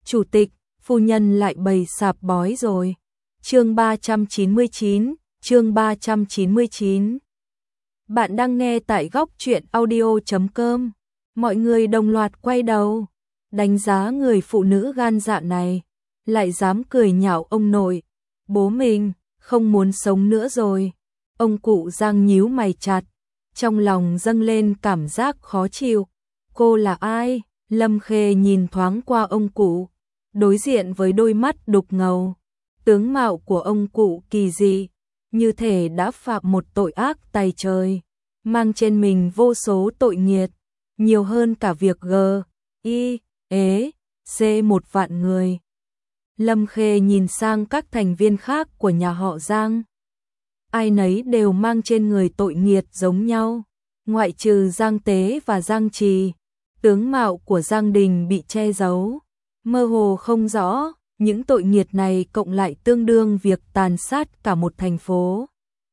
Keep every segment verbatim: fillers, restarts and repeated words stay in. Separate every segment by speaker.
Speaker 1: Chủ tịch, phu nhân lại bày sạp bói rồi. Chương ba trăm chín mươi chín, chương ba trăm chín mươi chín. Bạn đang nghe tại góc truyện audio chấm com. Mọi người đồng loạt quay đầu, đánh giá người phụ nữ gan dạ này, lại dám cười nhạo ông nội. Bố mình không muốn sống nữa rồi. Ông cụ Giang nhíu mày chặt, trong lòng dâng lên cảm giác khó chịu. Cô là ai? Lâm Khê nhìn thoáng qua ông cụ, đối diện với đôi mắt đục ngầu. Tướng mạo của ông cụ kỳ dị, như thể đã phạm một tội ác tày trời, mang trên mình vô số tội nghiệt, nhiều hơn cả việc G, I, ế, C một vạn người. Lâm Khê nhìn sang các thành viên khác của nhà họ Giang. Ai nấy đều mang trên người tội nghiệt giống nhau, ngoại trừ Giang Tế và Giang Trì. Tướng mạo của Giang Đình bị che giấu, mơ hồ không rõ, những tội nghiệt này cộng lại tương đương việc tàn sát cả một thành phố.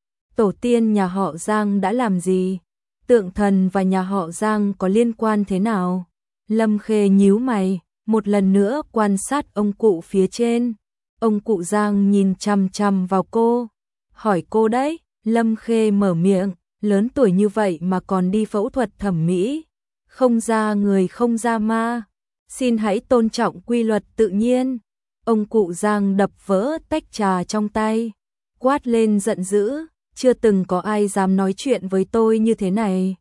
Speaker 1: Tổ tiên nhà họ Giang đã làm gì? Tượng thần và nhà họ Giang có liên quan thế nào? Lâm Khê nhíu mày, một lần nữa quan sát ông cụ phía trên. Ông cụ Giang nhìn chằm chằm vào cô, hỏi cô đấy. Lâm Khê mở miệng, lớn tuổi như vậy mà còn đi phẫu thuật thẩm mỹ. Không ra người không ra ma, xin hãy tôn trọng quy luật tự nhiên. Ông cụ Giang đập vỡ tách trà trong tay, quát lên giận dữ, chưa từng có ai dám nói chuyện với tôi như thế này.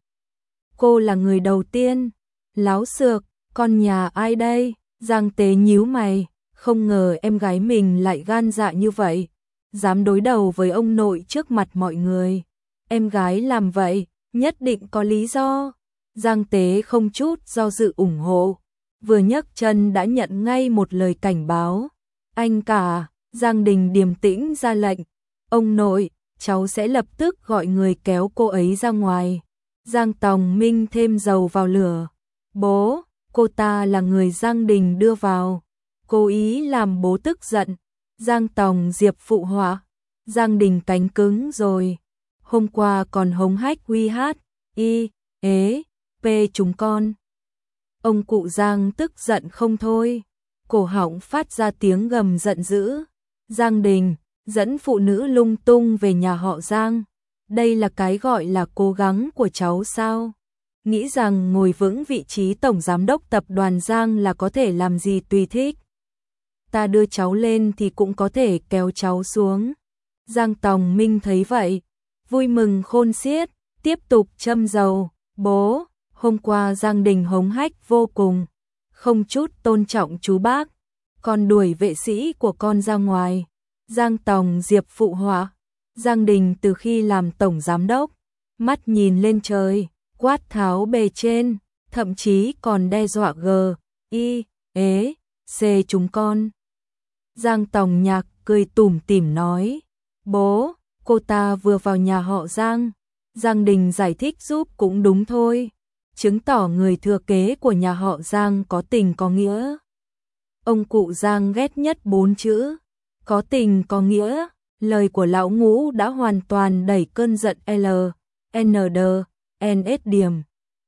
Speaker 1: Cô là người đầu tiên. Láo xược, con nhà ai đây? Giang Tế nhíu mày, không ngờ em gái mình lại gan dạ như vậy, dám đối đầu với ông nội trước mặt mọi người. Em gái làm vậy, nhất định có lý do. Giang Tế không chút do dự ủng hộ, vừa nhấc chân đã nhận ngay một lời cảnh báo. Anh cả, Giang Đình điềm tĩnh ra lệnh. Ông nội, cháu sẽ lập tức gọi người kéo cô ấy ra ngoài. Giang Tòng Minh thêm dầu vào lửa. Bố, cô ta là người Giang Đình đưa vào, cố ý làm bố tức giận. Giang Tòng Diệp phụ họa. Giang Đình cánh cứng rồi. Hôm qua còn hống hách uy hát, y, ế, p chúng con. Ông cụ Giang tức giận không thôi, cổ họng phát ra tiếng gầm giận dữ. Giang Đình, dẫn phụ nữ lung tung về nhà họ Giang. Đây là cái gọi là cố gắng của cháu sao? Nghĩ rằng ngồi vững vị trí tổng giám đốc tập đoàn Giang là có thể làm gì tùy thích. Ta đưa cháu lên thì cũng có thể kéo cháu xuống. Giang Tòng Minh thấy vậy, vui mừng khôn xiết, tiếp tục châm dầu. Bố, hôm qua Giang Đình hống hách vô cùng, không chút tôn trọng chú bác, còn đuổi vệ sĩ của con ra ngoài. Giang Tòng Diệp phụ họa. Giang Đình từ khi làm tổng giám đốc, mắt nhìn lên trời, quát tháo bề trên, thậm chí còn đe dọa G, I, ế, C chúng con. Giang Tòng Nhạc cười tủm tỉm nói, bố, cô ta vừa vào nhà họ Giang. Giang Đình giải thích giúp cũng đúng thôi, chứng tỏ người thừa kế của nhà họ Giang có tình có nghĩa. Ông cụ Giang ghét nhất bốn chữ, có tình có nghĩa. Lời của lão Ngũ đã hoàn toàn đẩy cơn giận L, N D, N S điểm.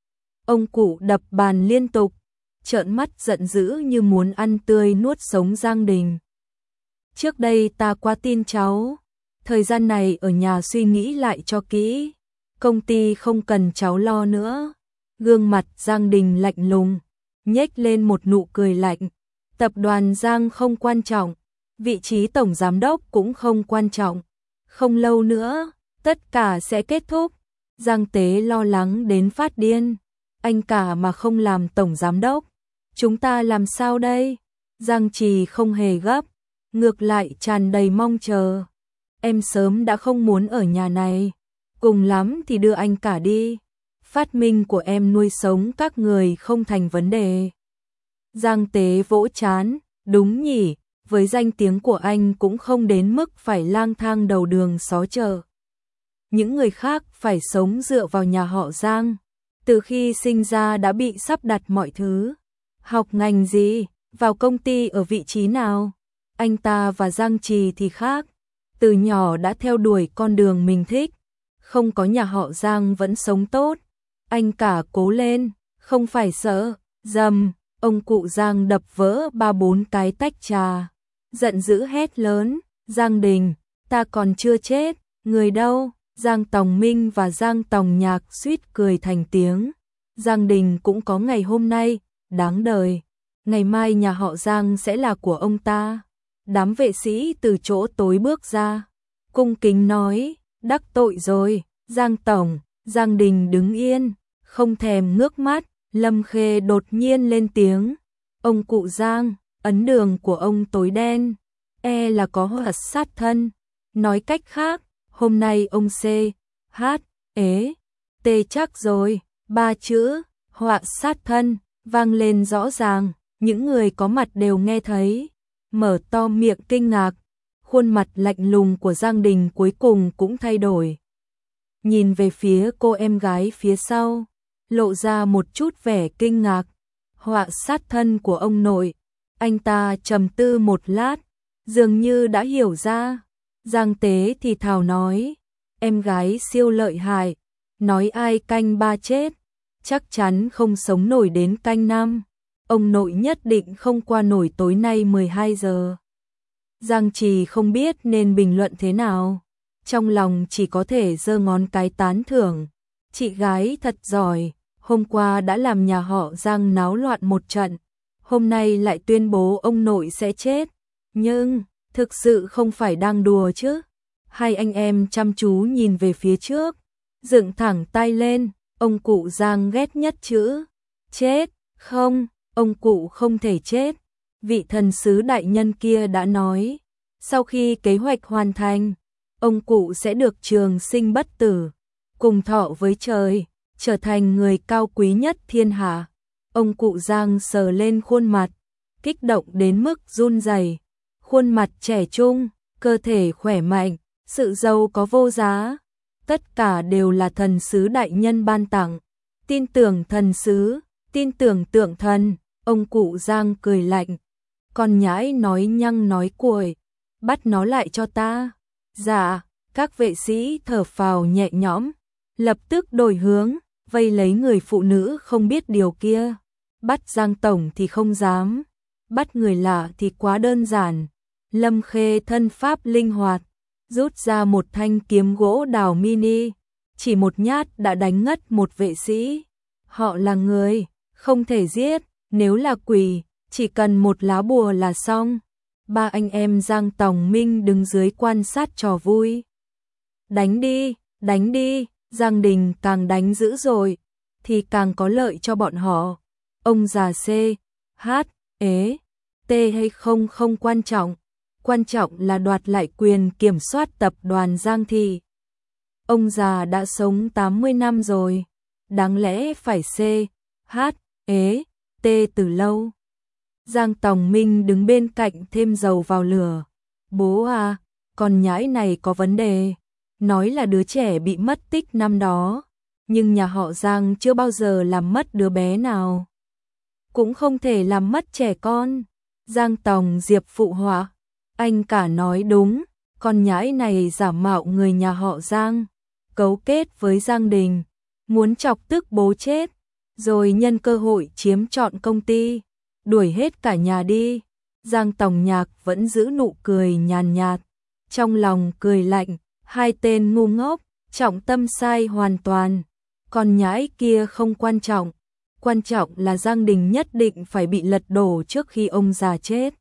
Speaker 1: Ông cụ đập bàn liên tục, trợn mắt giận dữ như muốn ăn tươi nuốt sống Giang Đình. Trước đây ta quá tin cháu, thời gian này ở nhà suy nghĩ lại cho kỹ, công ty không cần cháu lo nữa. Gương mặt Giang Đình lạnh lùng, nhếch lên một nụ cười lạnh. Tập đoàn Giang không quan trọng, vị trí tổng giám đốc cũng không quan trọng. Không lâu nữa, tất cả sẽ kết thúc. Giang Tế lo lắng đến phát điên. Anh cả mà không làm tổng giám đốc, chúng ta làm sao đây? Giang Trì không hề gấp, ngược lại tràn đầy mong chờ. Em sớm đã không muốn ở nhà này, cùng lắm thì đưa anh cả đi. Phát minh của em nuôi sống các người không thành vấn đề. Giang Tế vỗ chán, đúng nhỉ, với danh tiếng của anh cũng không đến mức phải lang thang đầu đường xó chợ. Những người khác phải sống dựa vào nhà họ Giang, từ khi sinh ra đã bị sắp đặt mọi thứ. Học ngành gì, vào công ty ở vị trí nào? Anh ta và Giang Trì thì khác, từ nhỏ đã theo đuổi con đường mình thích, không có nhà họ Giang vẫn sống tốt. Anh cả cố lên, không phải sợ, dầm. Ông cụ Giang đập vỡ ba bốn cái tách trà, giận dữ hét lớn, Giang Đình, ta còn chưa chết, người đâu? Giang Tòng Minh và Giang Tòng Nhạc suýt cười thành tiếng. Giang Đình cũng có ngày hôm nay, đáng đời. Ngày mai nhà họ Giang sẽ là của ông ta. Đám vệ sĩ từ chỗ tối bước ra, cung kính nói, đắc tội rồi. Giang Tổng, Giang Đình đứng yên, không thèm ngước mắt. Lâm Khê đột nhiên lên tiếng, ông cụ Giang, ấn đường của ông tối đen, e là có họa sát thân. Nói cách khác, hôm nay ông C, H, ế, T chắc rồi. Ba chữ, họa sát thân, vang lên rõ ràng, những người có mặt đều nghe thấy, mở to miệng kinh ngạc, khuôn mặt lạnh lùng của Giang Đình cuối cùng cũng thay đổi. Nhìn về phía cô em gái phía sau, lộ ra một chút vẻ kinh ngạc, họa sát thân của ông nội. Anh ta trầm tư một lát, dường như đã hiểu ra. Giang Tế thì thào nói, em gái siêu lợi hại, nói ai canh ba chết, chắc chắn không sống nổi đến canh năm. Ông nội nhất định không qua nổi tối nay mười hai giờ. Giang Trì không biết nên bình luận thế nào, trong lòng chỉ có thể giơ ngón cái tán thưởng. Chị gái thật giỏi, hôm qua đã làm nhà họ Giang náo loạn một trận, hôm nay lại tuyên bố ông nội sẽ chết. Nhưng, thực sự không phải đang đùa chứ? Hai anh em chăm chú nhìn về phía trước, dựng thẳng tay lên, ông cụ Giang ghét nhất chữ chết. Không, ông cụ không thể chết. Vị thần sứ đại nhân kia đã nói, sau khi kế hoạch hoàn thành, ông cụ sẽ được trường sinh bất tử, cùng thọ với trời, trở thành người cao quý nhất thiên hạ. Ông cụ Giang sờ lên khuôn mặt, kích động đến mức run rẩy. Khuôn mặt trẻ trung, cơ thể khỏe mạnh, sự giàu có vô giá, tất cả đều là thần sứ đại nhân ban tặng. Tin tưởng thần sứ, tin tưởng tượng thần. Ông cụ Giang cười lạnh, con nhãi nói nhăng nói cuội, bắt nó lại cho ta. Dạ. Các vệ sĩ thở phào nhẹ nhõm, lập tức đổi hướng, vây lấy người phụ nữ không biết điều kia. Bắt Giang Tổng thì không dám, bắt người lạ thì quá đơn giản. Lâm Khê thân pháp linh hoạt, rút ra một thanh kiếm gỗ đào mini, chỉ một nhát đã đánh ngất một vệ sĩ. Họ là người, không thể giết, nếu là quỷ, chỉ cần một lá bùa là xong. Ba anh em Giang Tòng Minh đứng dưới quan sát trò vui. Đánh đi, đánh đi, Giang Đình càng đánh dữ rồi, thì càng có lợi cho bọn họ. Ông già C, H, ế, T hay không không quan trọng, quan trọng là đoạt lại quyền kiểm soát tập đoàn Giang Thị. Ông già đã sống tám mươi năm rồi, đáng lẽ phải C, H, ế, T từ lâu. Giang Tòng Minh đứng bên cạnh thêm dầu vào lửa. Bố à, con nhãi này có vấn đề. Nói là đứa trẻ bị mất tích năm đó, nhưng nhà họ Giang chưa bao giờ làm mất đứa bé nào. Cũng không thể làm mất trẻ con. Giang Tòng Diệp phụ họa. Anh cả nói đúng, con nhãi này giả mạo người nhà họ Giang, cấu kết với Giang Đình, muốn chọc tức bố chết, rồi nhân cơ hội chiếm trọn công ty, đuổi hết cả nhà đi. Giang Tòng Nhạc vẫn giữ nụ cười nhàn nhạt, trong lòng cười lạnh, hai tên ngu ngốc, trọng tâm sai hoàn toàn. Con nhãi kia không quan trọng, quan trọng là Giang Đình nhất định phải bị lật đổ trước khi ông già chết.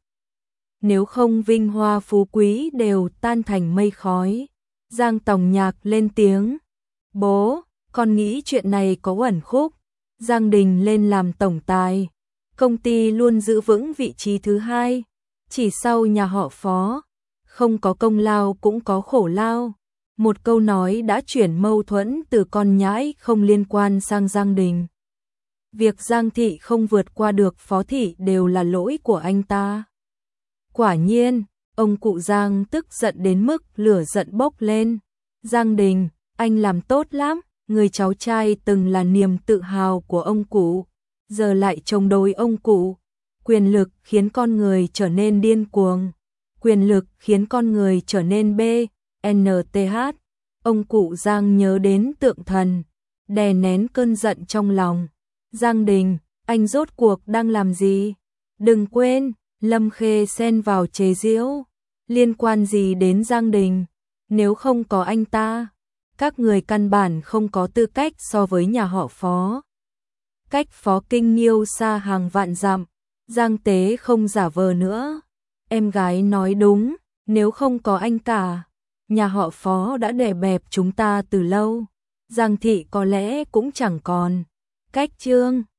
Speaker 1: Nếu không vinh hoa phú quý đều tan thành mây khói. Giang Tòng Nhạc lên tiếng, bố, con nghĩ chuyện này có uẩn khúc. Giang Đình lên làm tổng tài, công ty luôn giữ vững vị trí thứ hai, chỉ sau nhà họ Phó. Không có công lao cũng có khổ lao. Một câu nói đã chuyển mâu thuẫn từ con nhãi không liên quan sang Giang Đình. Việc Giang Thị không vượt qua được Phó Thị đều là lỗi của anh ta. Quả nhiên, ông cụ Giang tức giận đến mức lửa giận bốc lên. Giang Đình, anh làm tốt lắm, người cháu trai từng là niềm tự hào của ông cụ, giờ lại chống đối ông cụ. Quyền lực khiến con người trở nên điên cuồng. Quyền lực khiến con người trở nên B, N T H. Ông cụ Giang nhớ đến tượng thần, đè nén cơn giận trong lòng. Giang Đình, anh rốt cuộc đang làm gì? Đừng quên, Lâm Khê xen vào chế giễu, liên quan gì đến Giang Đình, nếu không có anh ta, các người căn bản không có tư cách so với nhà họ Phó. Cách Phó Kinh Nghiêu xa hàng vạn dặm, Giang Tế không giả vờ nữa. Em gái nói đúng, nếu không có anh cả, nhà họ Phó đã đè bẹp chúng ta từ lâu. Giang thị có lẽ cũng chẳng còn cách. Chương